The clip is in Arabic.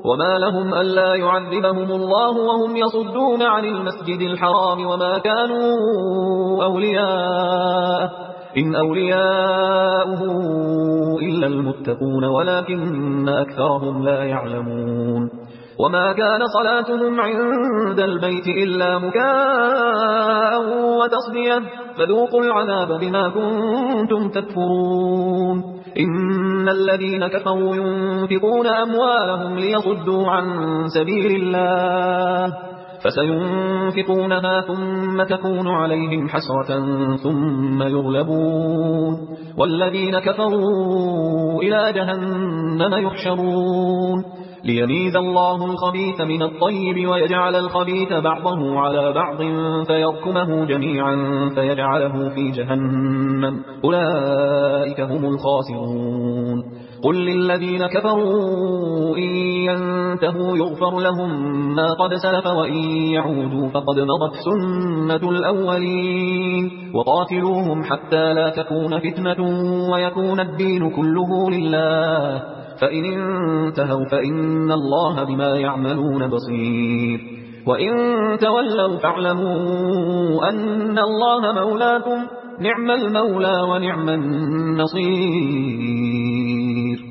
وما لهم ألا يعذبهم الله وهم يصدون عن المسجد الحرام وما كانوا أولياءه إن أولياؤه إلا المتقون ولكن أكثرهم لا يعلمون وما كان صلاتهم عند البيت إلا مكاء وتصدية فذوقوا العذاب بما كنتم تكفرون إن الذين كفروا ينفقون أموالهم ليصدوا عن سبيل الله فسينفقونها ثم تكون عليهم حسرة ثم يغلبون والذين كفروا إلى جهنم يحشرون ليميز الله الخبيث من الطيب ويجعل الخبيث بعضه على بعض فيركمه جميعا فيجعله في جهنم أولئك هم الخاسرون قل للذين كفروا إن ينتهوا يغفر لهم ما قد سلف وإن يعودوا فقد مضت سنة الأولين وقاتلوهم حتى لا تكون فتنة ويكون الدين كله لله فإن انتهوا فإن الله بما يعملون بصير وإن تولوا فاعلموا أن الله مولاكم نعم المولى ونعم النصير